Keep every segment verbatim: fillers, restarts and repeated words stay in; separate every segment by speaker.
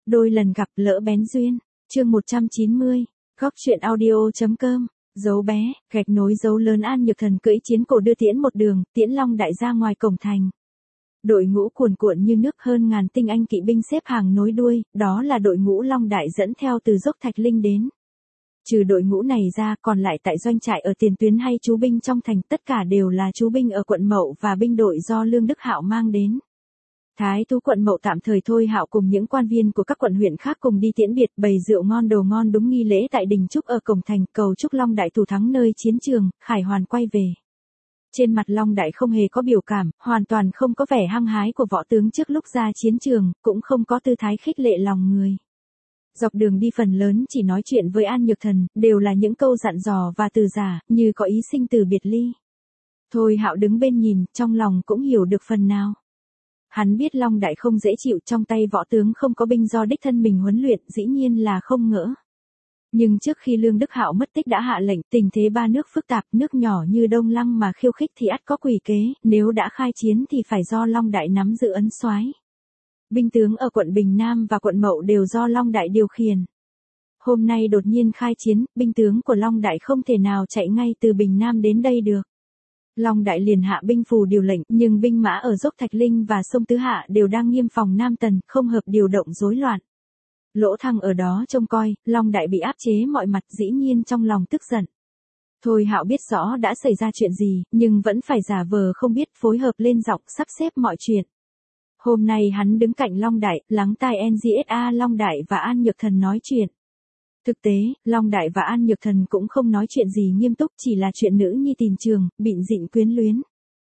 Speaker 1: Đôi lần gặp lỡ bén duyên. Chương một trăm chín mươi. Góc truyện audio.com. Dấu bé, gạch nối dấu lớn. An Nhược Thần cưỡi chiến cổ đưa Tiễn một đường, tiễn Long Đại ra ngoài cổng thành. Đội ngũ cuồn cuộn như nước, hơn ngàn tinh anh kỵ binh xếp hàng nối đuôi, đó là đội ngũ Long Đại dẫn theo từ dốc Thạch Linh đến. Trừ đội ngũ này ra, còn lại tại doanh trại ở tiền tuyến hay chú binh trong thành, tất cả đều là chú binh ở quận Mậu và binh đội do Lương Đức Hạo mang đến. Thái thú quận Mậu tạm thời Thôi Hạo cùng những quan viên của các quận huyện khác cùng đi tiễn biệt, bày rượu ngon đồ ngon đúng nghi lễ tại đình chúc ở cổng thành, cầu chúc Long Đại thủ thắng nơi chiến trường, khải hoàn quay về. Trên mặt Long Đại không hề có biểu cảm, hoàn toàn không có vẻ hăng hái của võ tướng trước lúc ra chiến trường, cũng không có tư thái khích lệ lòng người. Dọc đường đi phần lớn chỉ nói chuyện với An Nhược Thần, đều là những câu dặn dò và từ giả, như có ý sinh từ biệt ly. Thôi Hạo đứng bên nhìn, trong lòng cũng hiểu được phần nào. Hắn biết Long Đại không dễ chịu, trong tay võ tướng không có binh do đích thân mình huấn luyện, dĩ nhiên là không ngỡ. Nhưng trước khi Lương Đức Hạo mất tích đã hạ lệnh, tình thế ba nước phức tạp, nước nhỏ như Đông Lăng mà khiêu khích thì ắt có quỷ kế, nếu đã khai chiến thì phải do Long Đại nắm giữ ấn soái. Binh tướng ở quận Bình Nam và quận Mậu đều do Long Đại điều khiển. Hôm nay đột nhiên khai chiến, binh tướng của Long Đại không thể nào chạy ngay từ Bình Nam đến đây được. Long Đại liền hạ binh phù điều lệnh, nhưng binh mã ở dốc Thạch Linh và sông Tứ Hạ đều đang nghiêm phòng Nam Tần, không hợp điều động rối loạn. Lỗ Thăng ở đó trông coi, Long Đại bị áp chế mọi mặt, dĩ nhiên trong lòng tức giận. Thôi Hạo biết rõ đã xảy ra chuyện gì, nhưng vẫn phải giả vờ không biết, phối hợp lên giọng sắp xếp mọi chuyện. Hôm nay hắn đứng cạnh Long Đại, lắng tai en giê ét a Long Đại và An Nhược Thần nói chuyện. Thực tế, Long Đại và An Nhược Thần cũng không nói chuyện gì nghiêm túc, chỉ là chuyện nữ nhi tình trường, bịn dịn quyến luyến.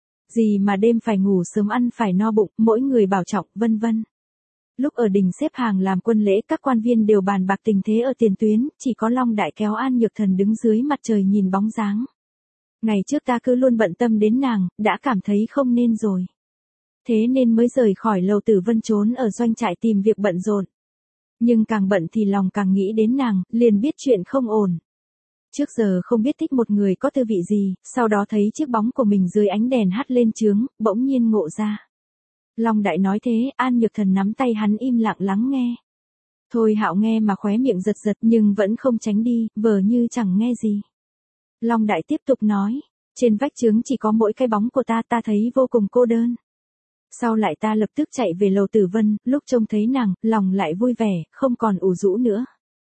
Speaker 1: Gì mà đêm phải ngủ sớm ăn phải no bụng, mỗi người bảo trọng, vân vân. Lúc ở đình xếp hàng làm quân lễ, các quan viên đều bàn bạc tình thế ở tiền tuyến, chỉ có Long Đại kéo An Nhược Thần đứng dưới mặt trời nhìn bóng dáng. Ngày trước ta cứ luôn bận tâm đến nàng, đã cảm thấy không nên rồi. Thế nên mới rời khỏi Lầu Tử Vân trốn ở doanh trại tìm việc bận rộn. Nhưng càng bận thì lòng càng nghĩ đến nàng, liền biết chuyện không ổn. Trước giờ không biết thích một người có tư vị gì, sau đó thấy chiếc bóng của mình dưới ánh đèn hắt lên chướng, bỗng nhiên ngộ ra. Long Đại nói thế, An Nhược Thần nắm tay hắn im lặng lắng nghe. Thôi Hạo nghe mà khóe miệng giật giật nhưng vẫn không tránh đi, vờ như chẳng nghe gì. Long Đại tiếp tục nói, trên vách chướng chỉ có mỗi cái bóng của ta, ta thấy vô cùng cô đơn. Sau lại ta lập tức chạy về Lầu Tử Vân, lúc trông thấy nàng, lòng lại vui vẻ, không còn ủ rũ nữa.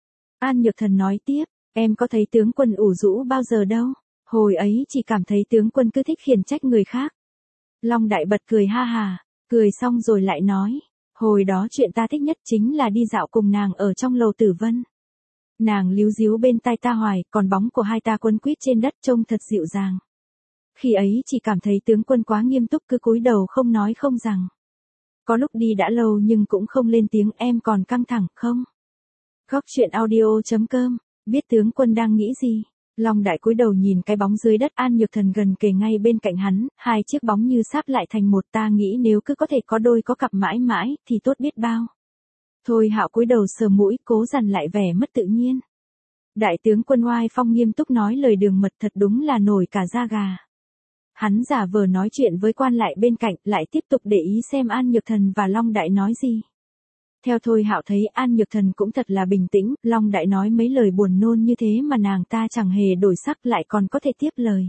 Speaker 1: An Nhược Thần nói tiếp, em có thấy tướng quân ủ rũ bao giờ đâu, hồi ấy chỉ cảm thấy tướng quân cứ thích khiển trách người khác. Long Đại bật cười ha hà, cười xong rồi lại nói, hồi đó chuyện ta thích nhất chính là đi dạo cùng nàng ở trong Lầu Tử Vân. Nàng líu díu bên tai ta hoài, còn bóng của hai ta quấn quýt trên đất trông thật dịu dàng. Khi ấy chỉ cảm thấy tướng quân quá nghiêm túc, cứ cúi đầu không nói không rằng. Có lúc đi đã lâu nhưng cũng không lên tiếng, em còn căng thẳng không? Góc truyện audio.com, biết tướng quân đang nghĩ gì? Long Đại cúi đầu nhìn cái bóng dưới đất. An Nhược Thần gần kề ngay bên cạnh hắn, hai chiếc bóng như sáp lại thành một, ta nghĩ nếu cứ có thể có đôi có cặp mãi mãi, thì tốt biết bao. Thôi Hạo cúi đầu sờ mũi, cố dằn lại vẻ mất tự nhiên. Đại tướng quân oai phong nghiêm túc nói lời đường mật, thật đúng là nổi cả da gà. Hắn giả vờ nói chuyện với quan lại bên cạnh, lại tiếp tục để ý xem An Nhược Thần và Long Đại nói gì. Theo Thôi Hạo thấy An Nhược Thần cũng thật là bình tĩnh, Long Đại nói mấy lời buồn nôn như thế mà nàng ta chẳng hề đổi sắc, lại còn có thể tiếp lời.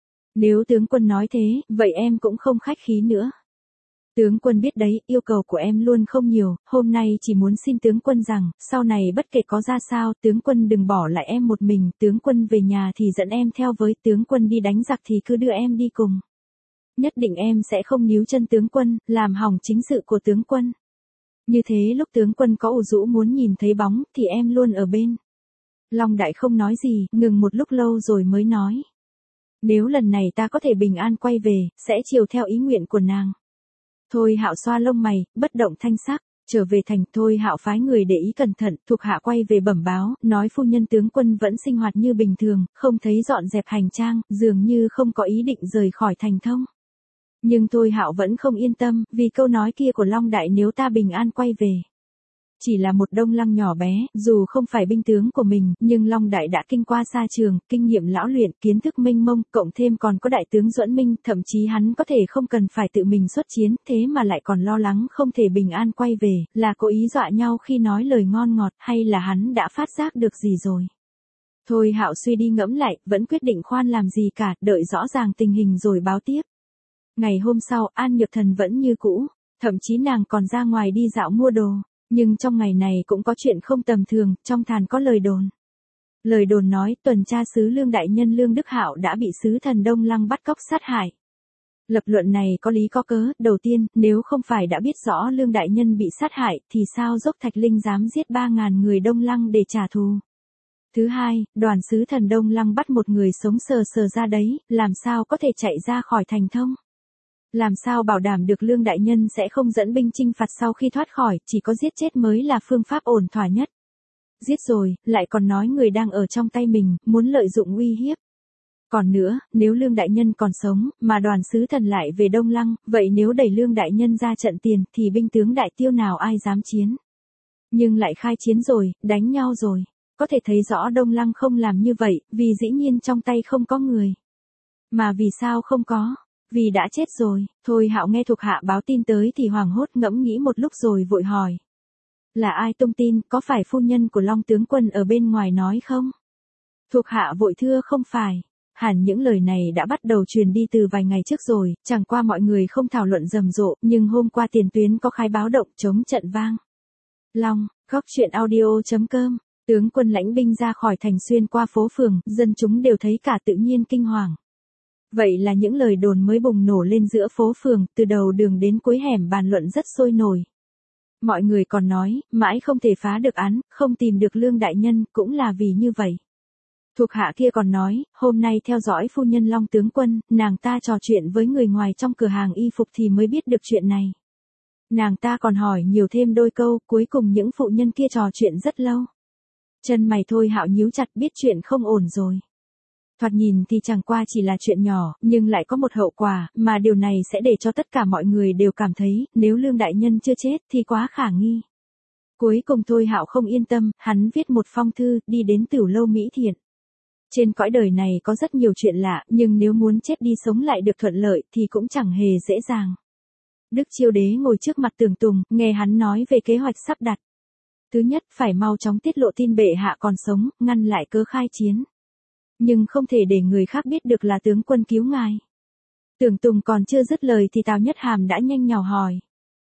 Speaker 1: Nếu tướng quân nói thế, vậy em cũng không khách khí nữa. Tướng quân biết đấy, yêu cầu của em luôn không nhiều, hôm nay chỉ muốn xin tướng quân rằng, sau này bất kể có ra sao, tướng quân đừng bỏ lại em một mình, tướng quân về nhà thì dẫn em theo với, tướng quân đi đánh giặc thì cứ đưa em đi cùng. Nhất định em sẽ không níu chân tướng quân, làm hỏng chính sự của tướng quân. Như thế lúc tướng quân có ủ rũ muốn nhìn thấy bóng, thì em luôn ở bên. Long Đại không nói gì, ngừng một lúc lâu rồi mới nói. Nếu lần này ta có thể bình an quay về, sẽ chiều theo ý nguyện của nàng. Thôi Hạo xoa lông mày, bất động thanh sắc. Trở về thành, Thôi Hạo phái người để ý cẩn thận, thuộc hạ quay về bẩm báo, nói phu nhân tướng quân vẫn sinh hoạt như bình thường, không thấy dọn dẹp hành trang, dường như không có ý định rời khỏi thành thông. Nhưng Thôi Hạo vẫn không yên tâm, vì câu nói kia của Long Đại, nếu ta bình an quay về. Chỉ là một Đông Lăng nhỏ bé, dù không phải binh tướng của mình, nhưng Long Đại đã kinh qua xa trường, kinh nghiệm lão luyện, kiến thức mênh mông, cộng thêm còn có đại tướng Duẫn Minh, thậm chí hắn có thể không cần phải tự mình xuất chiến, thế mà lại còn lo lắng không thể bình an quay về, là cố ý dọa nhau khi nói lời ngon ngọt, hay là hắn đã phát giác được gì rồi. Thôi Hạo suy đi ngẫm lại, vẫn quyết định khoan làm gì cả, đợi rõ ràng tình hình rồi báo tiếp. Ngày hôm sau, An Nhược Thần vẫn như cũ, thậm chí nàng còn ra ngoài đi dạo mua đồ. Nhưng trong ngày này cũng có chuyện không tầm thường, trong thàn có lời đồn. Lời đồn nói tuần tra sứ Lương đại nhân Lương Đức Hạo đã bị sứ thần Đông Lăng bắt cóc sát hại. Lập luận này có lý có cớ, đầu tiên, nếu không phải đã biết rõ Lương đại nhân bị sát hại, thì sao Dốc Thạch Linh dám giết ba ngàn người Đông Lăng để trả thù. Thứ hai, đoàn sứ thần Đông Lăng bắt một người sống sờ sờ ra đấy, làm sao có thể chạy ra khỏi thành thông. Làm sao bảo đảm được Lương đại nhân sẽ không dẫn binh chinh phạt sau khi thoát khỏi, chỉ có giết chết mới là phương pháp ổn thỏa nhất. Giết rồi, lại còn nói người đang ở trong tay mình, muốn lợi dụng uy hiếp. Còn nữa, nếu Lương đại nhân còn sống, mà đoàn sứ thần lại về Đông Lăng, vậy nếu đẩy Lương đại nhân ra trận tiền, thì binh tướng Đại Tiêu nào ai dám chiến. Nhưng lại khai chiến rồi, đánh nhau rồi. Có thể thấy rõ Đông Lăng không làm như vậy, vì dĩ nhiên trong tay không có người. Mà vì sao không có? Vì đã chết rồi. Thôi Hạo nghe thuộc hạ báo tin tới thì hoảng hốt ngẫm nghĩ một lúc rồi vội hỏi. Là ai tung tin, có phải phu nhân của Long tướng quân ở bên ngoài nói không? Thuộc hạ vội thưa không phải. Hẳn những lời này đã bắt đầu truyền đi từ vài ngày trước rồi, chẳng qua mọi người không thảo luận rầm rộ, nhưng hôm qua tiền tuyến có khai báo động chống trận vang. Long, góc truyện audio chấm com. Tướng quân lãnh binh ra khỏi thành xuyên qua phố phường, dân chúng đều thấy cả tự nhiên kinh hoàng. Vậy là những lời đồn mới bùng nổ lên giữa phố phường, từ đầu đường đến cuối hẻm bàn luận rất sôi nổi. Mọi người còn nói, mãi không thể phá được án, không tìm được Lương đại nhân, cũng là vì như vậy. Thuộc hạ kia còn nói, hôm nay theo dõi phu nhân Long tướng quân, nàng ta trò chuyện với người ngoài trong cửa hàng y phục thì mới biết được chuyện này. Nàng ta còn hỏi nhiều thêm đôi câu, cuối cùng những phụ nhân kia trò chuyện rất lâu. Chân mày Thôi Hạo nhíu chặt, biết chuyện không ổn rồi. Thoạt nhìn thì chẳng qua chỉ là chuyện nhỏ, nhưng lại có một hậu quả, mà điều này sẽ để cho tất cả mọi người đều cảm thấy, nếu Lương đại nhân chưa chết thì quá khả nghi. Cuối cùng Thôi Hạo không yên tâm, hắn viết một phong thư, đi đến Tửu lâu Mỹ Thiện. Trên cõi đời này có rất nhiều chuyện lạ, nhưng nếu muốn chết đi sống lại được thuận lợi thì cũng chẳng hề dễ dàng. Đức Chiêu Đế ngồi trước mặt Tưởng Tùng, nghe hắn nói về kế hoạch sắp đặt. Thứ nhất, phải mau chóng tiết lộ tin bệ hạ còn sống, ngăn lại cớ khai chiến. Nhưng không thể để người khác biết được là tướng quân cứu ngài. Tưởng Tùng còn chưa dứt lời thì Tào Nhất Hàm đã nhanh nhào hỏi.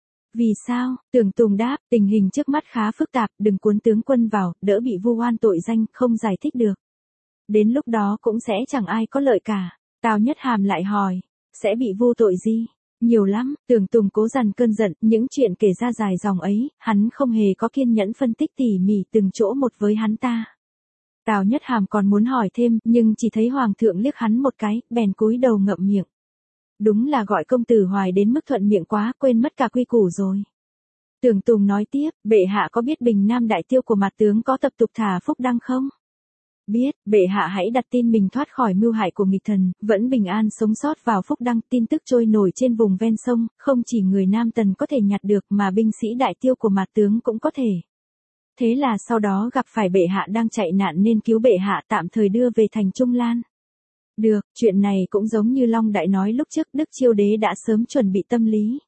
Speaker 1: Vì sao? Tưởng Tùng đáp, tình hình trước mắt khá phức tạp, đừng cuốn tướng quân vào, đỡ bị vu oan tội danh, không giải thích được. Đến lúc đó cũng sẽ chẳng ai có lợi cả. Tào Nhất Hàm lại hỏi, sẽ bị vu tội gì? Nhiều lắm. Tưởng Tùng cố dằn cơn giận, những chuyện kể ra dài dòng ấy, hắn không hề có kiên nhẫn phân tích tỉ mỉ từng chỗ một với hắn ta. Tào Nhất Hàm còn muốn hỏi thêm, nhưng chỉ thấy Hoàng thượng liếc hắn một cái, bèn cúi đầu ngậm miệng. Đúng là gọi công tử Hoài đến mức thuận miệng quá, quên mất cả quy củ rồi. Tưởng Tùng nói tiếp, bệ hạ có biết Bình Nam Đại Tiêu của mặt tướng có tập tục thả phúc đăng không? Biết, bệ hạ hãy đặt tin mình thoát khỏi mưu hại của nghịch thần, vẫn bình an sống sót vào phúc đăng, tin tức trôi nổi trên vùng ven sông, không chỉ người Nam Tần có thể nhặt được mà binh sĩ Đại Tiêu của mặt tướng cũng có thể. Thế là sau đó gặp phải bệ hạ đang chạy nạn nên cứu bệ hạ tạm thời đưa về thành Trung Lan. Được, chuyện này cũng giống như Long Đại nói lúc trước, Đức Chiêu Đế đã sớm chuẩn bị tâm lý.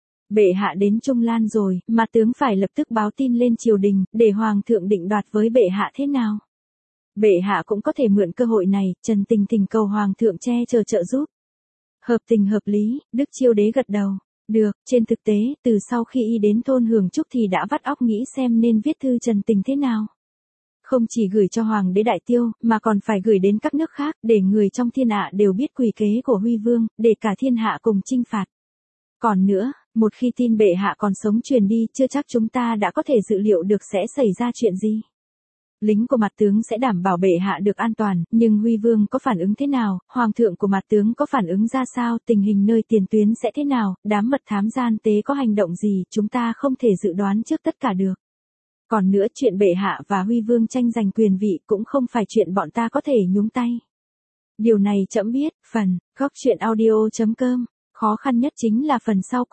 Speaker 1: Bệ hạ đến Trung Lan rồi, mà tướng phải lập tức báo tin lên triều đình, để Hoàng thượng định đoạt với bệ hạ thế nào. Bệ hạ cũng có thể mượn cơ hội này, trần tình tình cầu Hoàng thượng che chở trợ giúp. Hợp tình hợp lý, Đức Chiêu Đế gật đầu. Được, trên thực tế, từ sau khi y đến thôn Hưởng Trúc thì đã vắt óc nghĩ xem nên viết thư trần tình thế nào. Không chỉ gửi cho Hoàng đế Đại Tiêu, mà còn phải gửi đến các nước khác, để người trong thiên hạ đều biết quỷ kế của Huy Vương, để cả thiên hạ cùng chinh phạt. Còn nữa, một khi tin bệ hạ còn sống truyền đi, chưa chắc chúng ta đã có thể dự liệu được sẽ xảy ra chuyện gì. Lính của mặt tướng sẽ đảm bảo bệ hạ được an toàn, nhưng Huy Vương có phản ứng thế nào, Hoàng thượng của mặt tướng có phản ứng ra sao, tình hình nơi tiền tuyến sẽ thế nào, đám mật thám gian tế có hành động gì, chúng ta không thể dự đoán trước tất cả được. Còn nữa, chuyện bệ hạ và Huy Vương tranh giành quyền vị cũng không phải chuyện bọn ta có thể nhúng tay. Điều này trẫm biết. Phần, góc truyện audio chấm com, khó khăn nhất chính là phần sau cùng.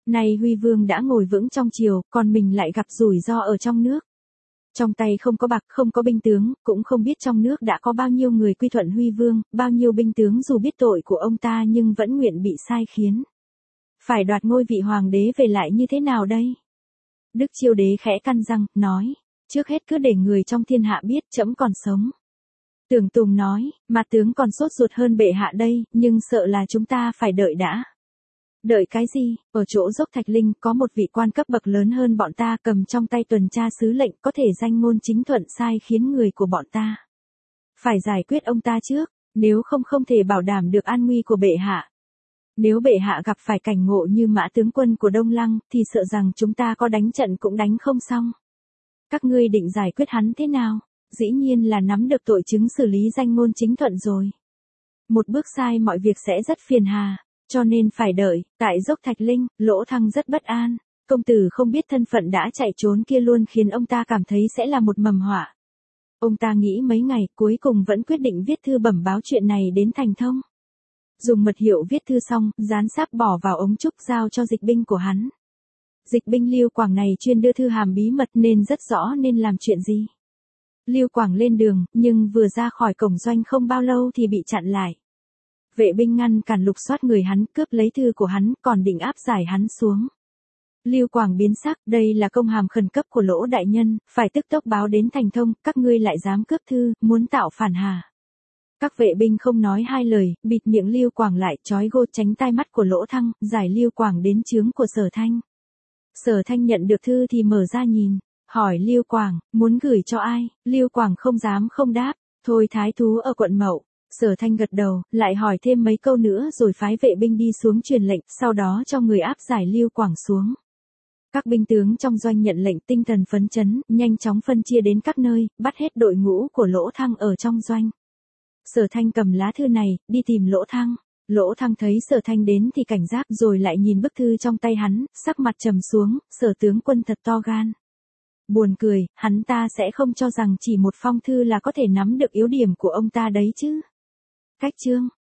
Speaker 1: Nay Huy Vương đã ngồi vững trong triều, còn mình lại gặp rủi ro ở trong nước. Trong tay không có bạc, không có binh tướng, cũng không biết trong nước đã có bao nhiêu người quy thuận Huy Vương, bao nhiêu binh tướng dù biết tội của ông ta nhưng vẫn nguyện bị sai khiến. Phải đoạt ngôi vị hoàng đế về lại như thế nào đây? Đức Chiêu Đế khẽ căn răng, nói, trước hết cứ để người trong thiên hạ biết trẫm còn sống. Tưởng Tùng nói, mà tướng còn sốt ruột hơn bệ hạ đây, nhưng sợ là chúng ta phải đợi đã. Đợi cái gì? Ở chỗ dốc Thạch Linh có một vị quan cấp bậc lớn hơn bọn ta cầm trong tay tuần tra sứ lệnh có thể danh ngôn chính thuận sai khiến người của bọn ta. Phải giải quyết ông ta trước, nếu không không thể bảo đảm được an nguy của bệ hạ. Nếu bệ hạ gặp phải cảnh ngộ như Mã tướng quân của Đông Lăng thì sợ rằng chúng ta có đánh trận cũng đánh không xong. Các ngươi định giải quyết hắn thế nào? Dĩ nhiên là nắm được tội chứng xử lý danh ngôn chính thuận rồi. Một bước sai mọi việc sẽ rất phiền hà. Cho nên phải đợi, tại dốc Thạch Linh, Lỗ Thăng rất bất an, công tử không biết thân phận đã chạy trốn kia luôn khiến ông ta cảm thấy sẽ là một mầm họa. Ông ta nghĩ mấy ngày, cuối cùng vẫn quyết định viết thư bẩm báo chuyện này đến Thành Thông. Dùng mật hiệu viết thư xong, dán sáp bỏ vào ống trúc giao cho dịch binh của hắn. Dịch binh Lưu Quảng này chuyên đưa thư hàm bí mật nên rất rõ nên làm chuyện gì. Lưu Quảng lên đường, nhưng vừa ra khỏi cổng doanh không bao lâu thì bị chặn lại. Vệ binh ngăn cản lục soát người hắn, cướp lấy thư của hắn, còn định áp giải hắn xuống. Lưu Quảng biến sắc, đây là công hàm khẩn cấp của Lỗ đại nhân, phải tức tốc báo đến Thành Thông, các ngươi lại dám cướp thư, muốn tạo phản hà. Các vệ binh không nói hai lời, bịt miệng Lưu Quảng lại, trói gô tránh tai mắt của Lỗ Thăng, giải Lưu Quảng đến trướng của Sở Thanh. Sở Thanh nhận được thư thì mở ra nhìn, hỏi Lưu Quảng, muốn gửi cho ai? Lưu Quảng không dám không đáp, thôi thái thú ở quận Mậu. Sở Thanh gật đầu, lại hỏi thêm mấy câu nữa rồi phái vệ binh đi xuống truyền lệnh, sau đó cho người áp giải Lưu Quảng xuống. Các binh tướng trong doanh nhận lệnh tinh thần phấn chấn, nhanh chóng phân chia đến các nơi, bắt hết đội ngũ của Lỗ Thăng ở trong doanh. Sở Thanh cầm lá thư này, đi tìm Lỗ Thăng. Lỗ Thăng thấy Sở Thanh đến thì cảnh giác rồi lại nhìn bức thư trong tay hắn, sắc mặt trầm xuống, Sở tướng quân thật to gan. Buồn cười, hắn ta sẽ không cho rằng chỉ một phong thư là có thể nắm được yếu điểm của ông ta đấy chứ. Cách chương